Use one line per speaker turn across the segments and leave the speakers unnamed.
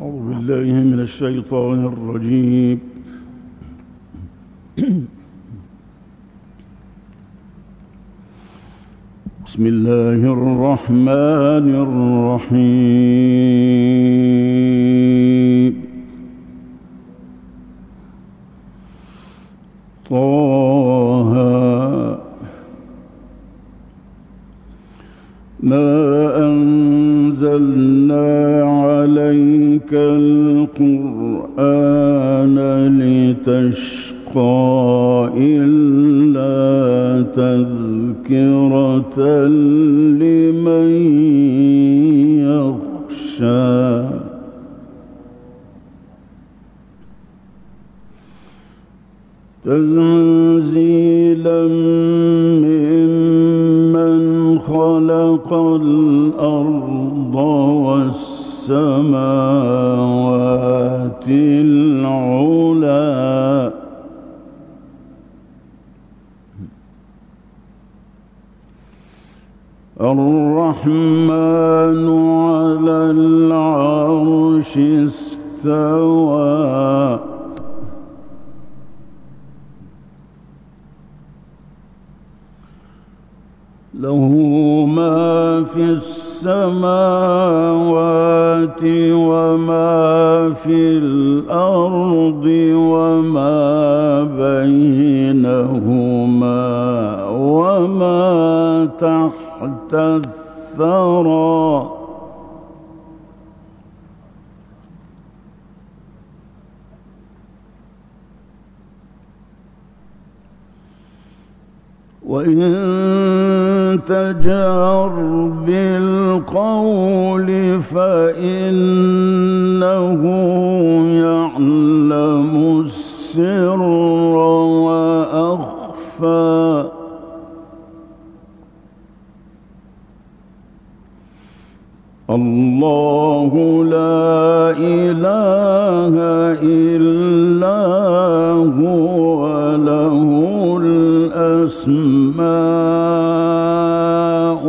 أعوذ بالله من الشيطان الرجيم. بسم الله الرحمن الرحيم. طه ما أنزلنا عليك القرآن لتشقى إلا تذكرة لمن يخشى تنزيلا ممن خلق الأرض والسماوات العلى الرحمن على العرش استوى له ما في السماوات وما في الأرض وما بينهما وما تحت الثرى وإن تجهر بالقول فإنه يعلم السر وأخفى الله لا إله إلا هو له الأسماء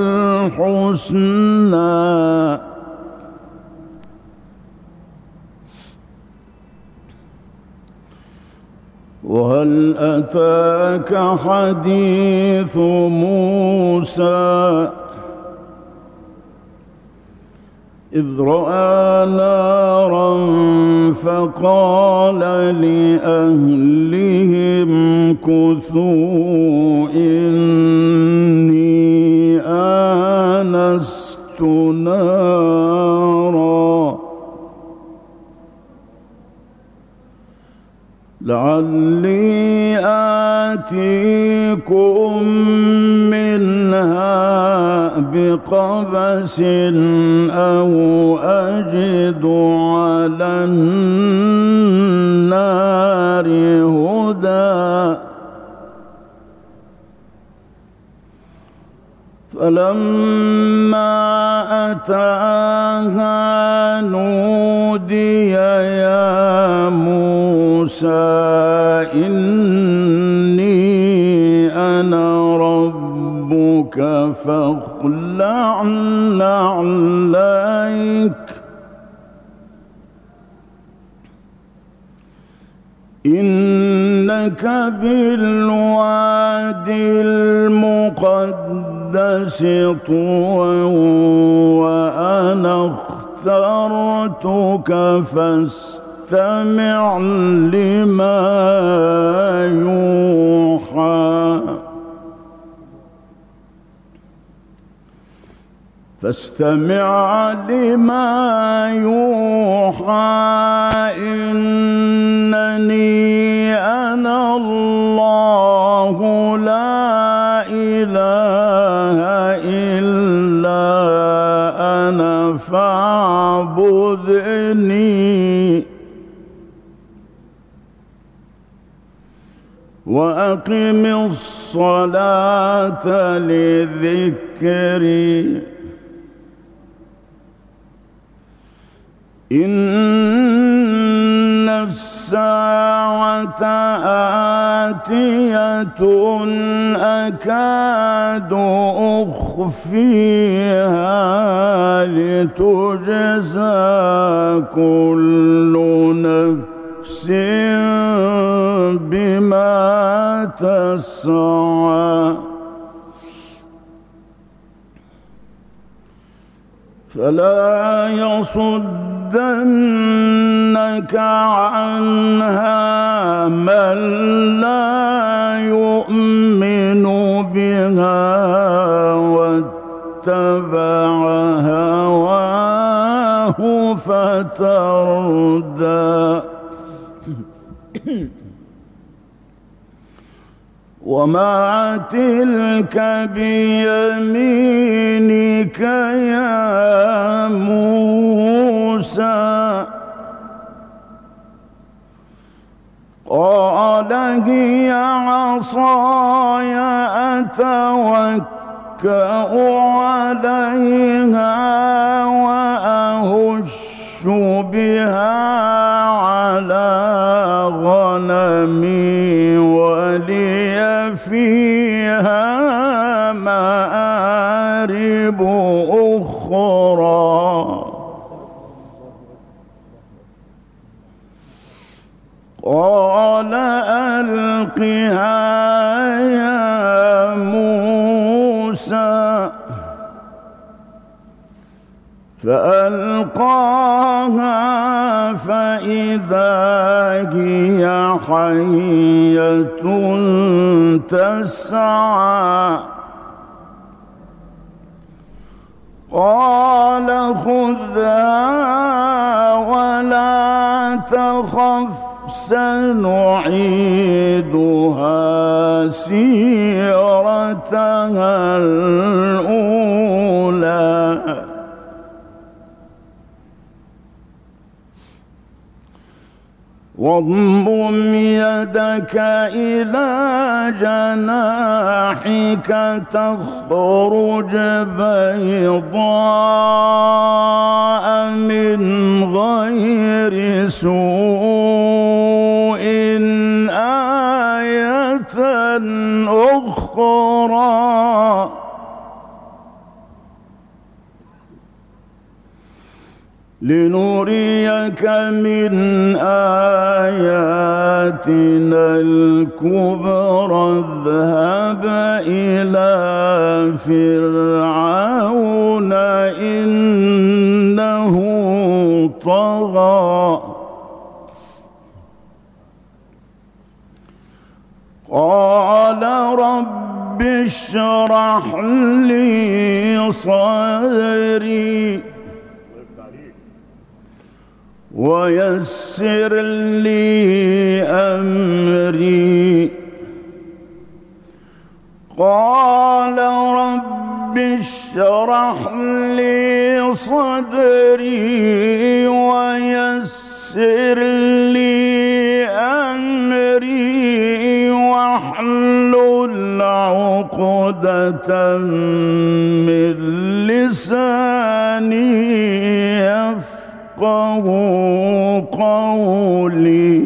الحسنى وهل أتاك حديث موسى إذ رأى نارا فقال لأهلهم كثوا إني آنست نارا لعلي آتيكم منها بقبس أو أجد على النار هدى فلما أتاها نودي يا موسى إني أنا ربك فاخلع نعليك إنك بالوادي المقدس طوى وأنا اخترتك فاستمع لما يوحى فاستمع لما يوحى إنني أنا الله لا إله إلا أنا فاعبدني وأقم الصلاة لذكري إن الساعة عاتية أكاد أخفيها لتجزى كل نفس بما تسعى فلا يصدنك عنها من لا يؤمن بها واتبع هواه فتردى وما تلك بيمينك يا موسى قال هي عصاي أتوكأ عليها وأهش بها على غنمي ولي فيها مآرب أخرى قال ألقها يا موسى فألقاها فإذا هي حية تسعى قال خذها ولا تخف سنعيدها سيرتها الأولى واضمم يدك إلى جناحك تخرج بيضاء من غير سوء آية أخرى لنريك من آياتنا الكبرى اذهب إلى فرعون إنه طغى قال رب اشرح لي صدري ويسر لي أمري قال رب اشرح لي صدري ويسر لي أمري واحلل عقدة من لساني يفقه قولي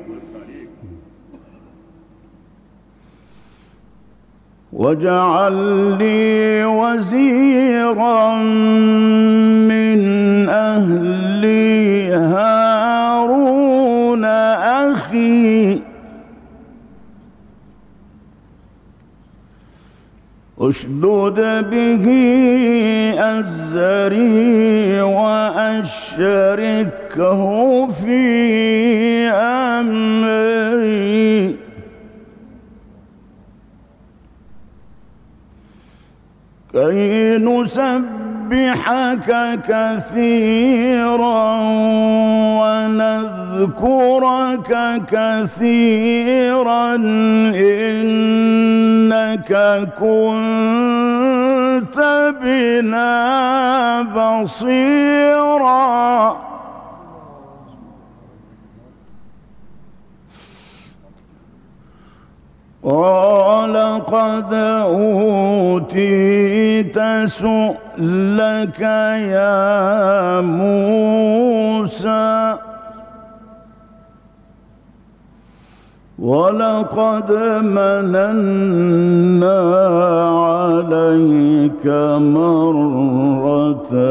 واجعل لي وزيرا من أهلي هارون أخي اشدد به أزري وأشركه في أمري كي نسبحك كثيرا ونذكرك كثيرا إنك كنت بنا بصيرا قال قد أوتيت سؤلك يا موسى ولقد مننا عليك مرة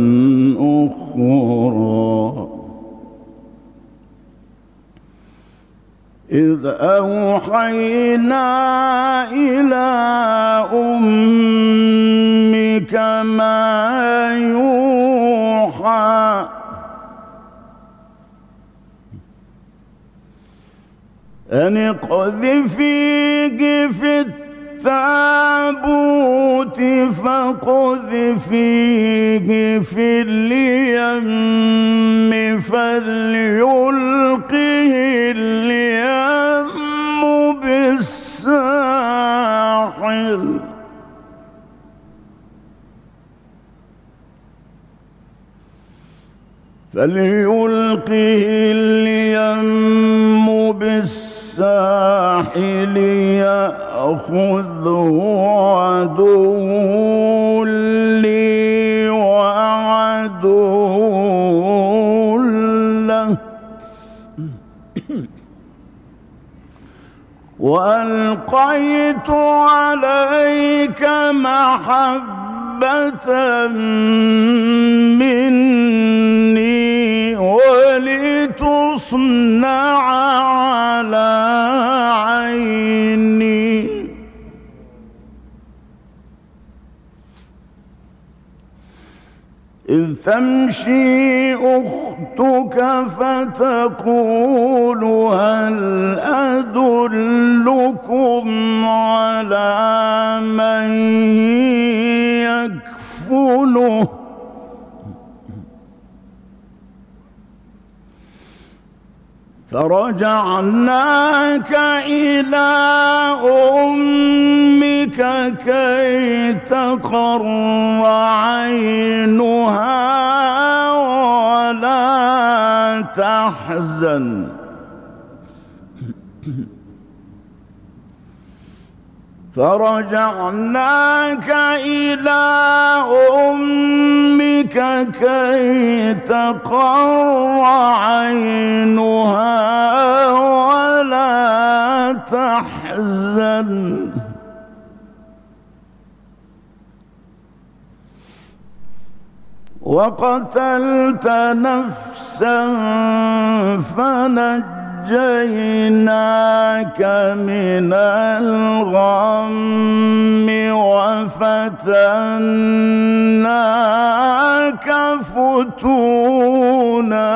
أخرى إذ أوحينا إلى أمك ما يوحى أن اقذفيه في التابوت فاقذفيه في اليم فليلقه اليم بالساحل بالساحل يأخذه عدو لي وعدو له وألقيت عليك محبة مني ولتصنع على عيني إذ تمشي أختك فتقول هل أدلكم على من يكفله فرجعناك إلى أمك كي تقر عينها ولا تحزن فرجعناك إلى أمك كي تقر عينها ولا تحزن وقتلت نفسا فنجيناك من الغم وفتناك فتونا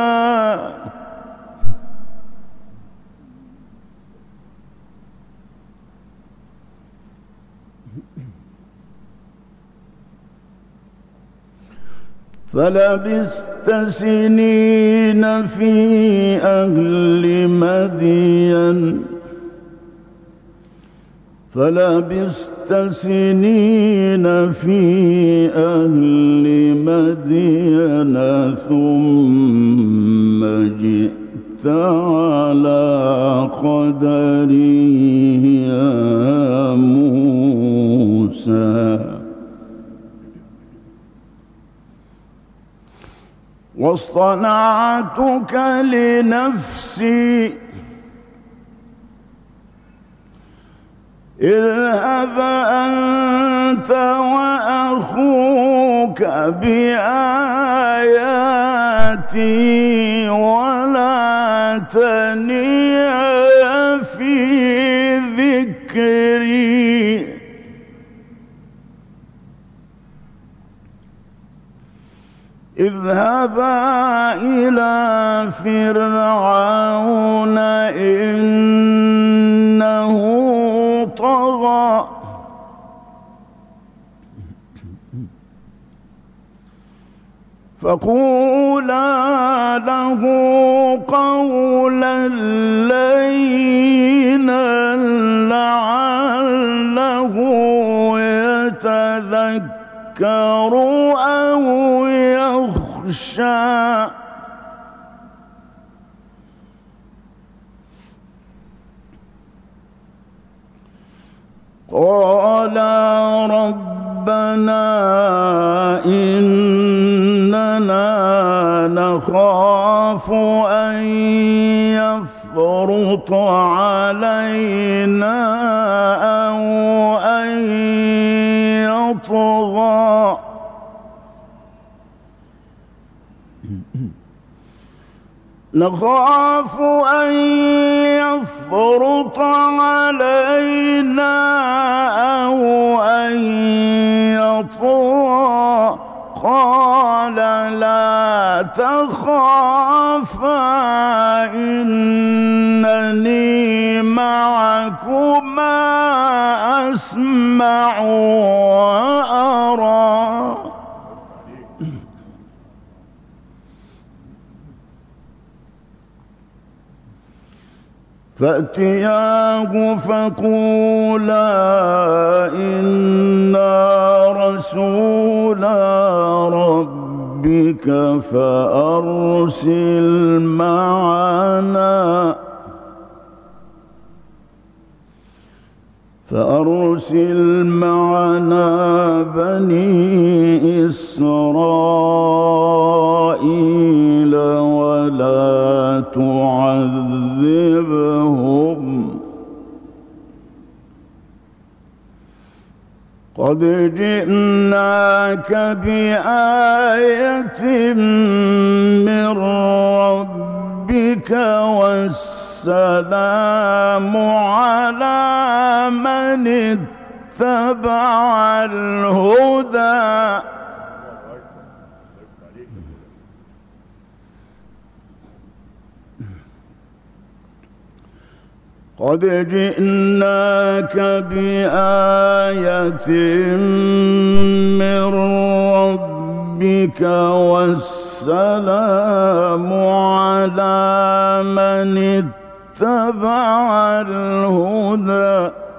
فلبثت سنين في أهل مدين ثم جئت على قدري يا موسى واصطنعتك لنفسي اذهب أنت وأخوك بآياتي ولا تنيا في ذكري اذهبا إلى فرعون إنه طغى فقولا له قولا لينا لعله يتذكر أو يخشى قال ربنا إننا نخاف أن يفرط علينا أو أن يطغى نخاف أن يفرط علينا أو أن يطغى قال لا تخافا إنني معكما أسمع وأرى فأتياه فقولا إنا رسولا ربك فأرسل معنا بني إسرائيل ولا تعذبهم قد جئناك بآية من ربك والسلام على من اتبع الهدى قد جئناك بآية من ربك والسلام على من اتبع الهدى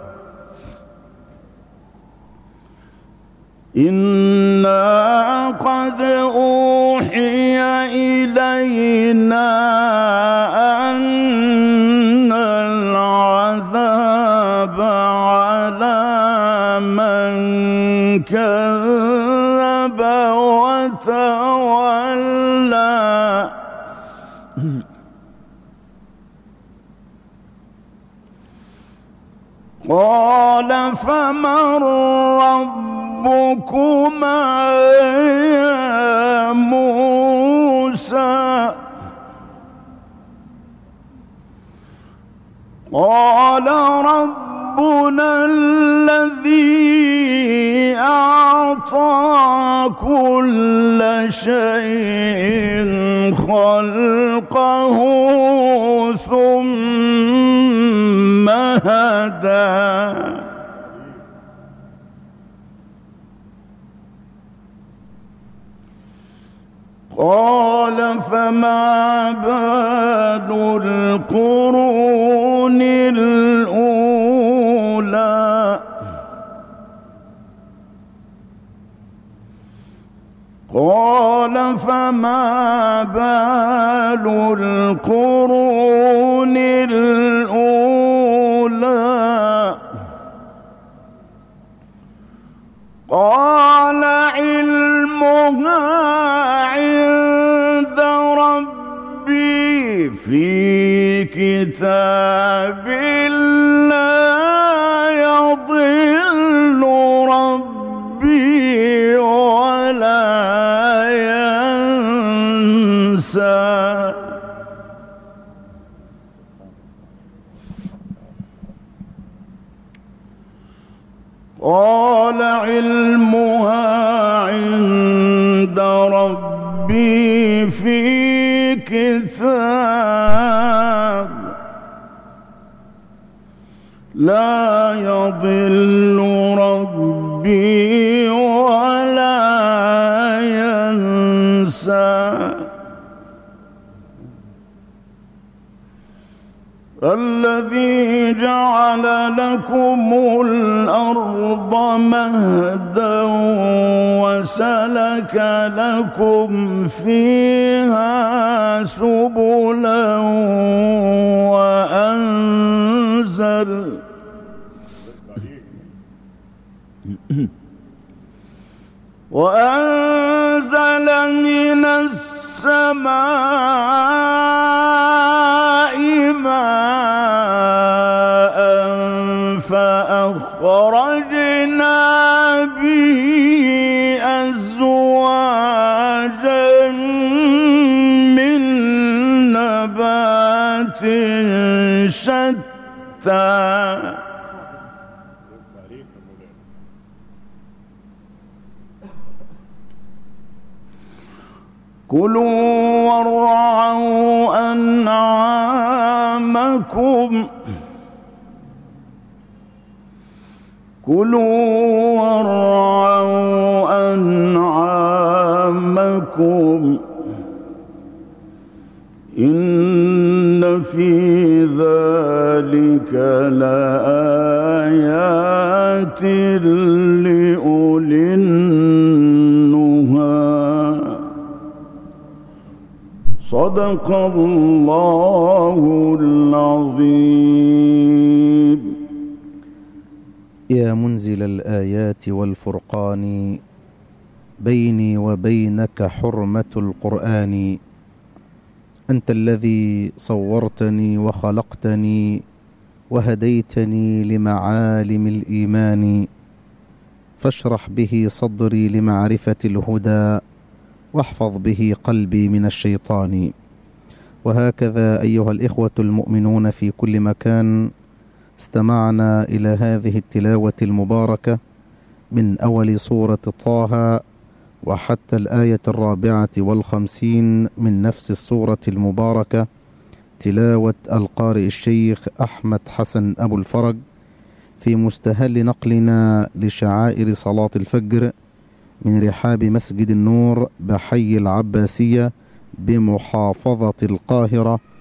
إنا قد أوحي إلينا أن العذاب على من كذب وتولى قال فمن ربكما يا موسى قال ربنا الذي أعطى كل شيء خلقه ثم هدى قال فما بال القرون الأولى قال فما بال القرون الأولى قال علمها عند ربي في كتاب لا يضل ربي ولا ينسى قال علمها عند ربي في كتاب لا يضل ربي ولا ينسى الذي جعل لكم الأرض مهدا وسلك لكم فيها سبلا وأنزل من السماء ماء من نبات شتى كلوا وارعوا أنعامكم إن في ذلك لآيات لأولي النهى صدق الله العظيم.
يا منزل الآيات والفرقان بيني وبينك حرمة القرآن. أنت الذي صورتني وخلقتني وهديتني لمعالم الإيمان، فاشرح به صدري لمعرفة الهدى واحفظ به قلبي من الشيطان. وهكذا أيها الإخوة المؤمنون في كل مكان، استمعنا إلى هذه التلاوة المباركة من أول سورة طه وحتى الآية 54 من نفس السورة المباركة، تلاوة القارئ الشيخ أحمد حسن أبو الفرج في مستهل نقلنا لشعائر صلاة الفجر من رحاب مسجد النور بحي العباسية بمحافظة القاهرة